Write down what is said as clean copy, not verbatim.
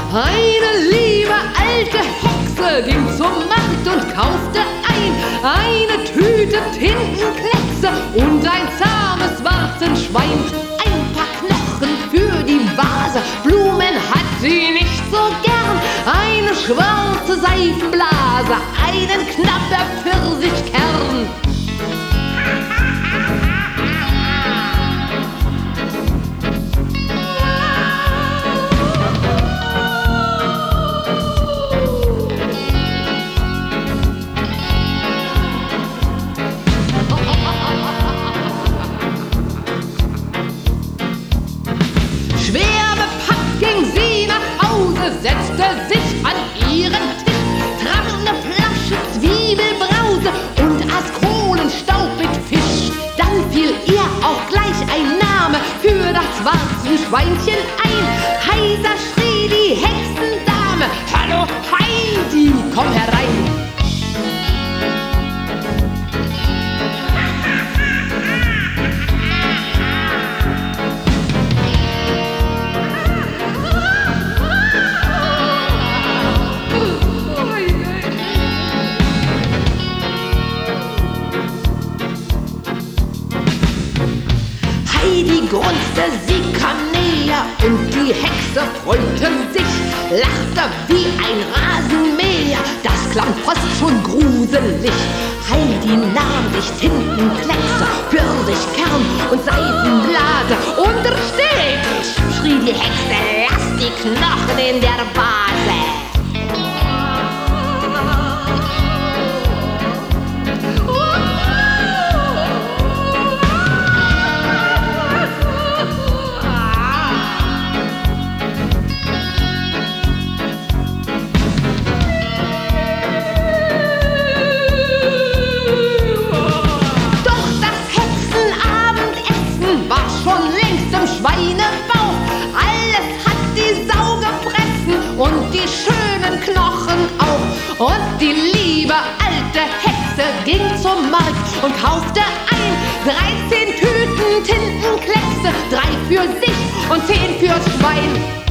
Eine liebe alte Hexe ging zum Markt und kaufte eine Tüte Tintenkleckse und ein zahmes Warzenschwein. Ein paar Knochen für die Vase, Blumen hat sie nicht so gern. Eine schwarze Seifenblase, einen Knapper Pfirsichkern. Schwer bepackt ging sie nach Hause, setzte sich an ihren Tisch, trank eine Flasche Zwiebelbrause und aß Kohlenstaub mit Fisch. Dann fiel ihr auch gleich ein Name für das Warzenschweinchen ein. Heiser schrie die Hexendame: Hallo Heidi, komm herein! Heidi grunzte, sie kam näher und die Hexe freute sich, lachte wie ein Rasenmäher, das klang fast schon gruselig. Heidi nahm sich Tintenkleckse, Pfirsichkern und Seifenblase und steht, schrie die Hexe, lass die Knochen in der Vase. Schweinebauch, alles hat die Sau gefressen und die schönen Knochen auch. Und die liebe alte Hexe ging zum Markt und kaufte 13 Tüten Tintenkleckse, 3 für sich und 10 fürs Schwein.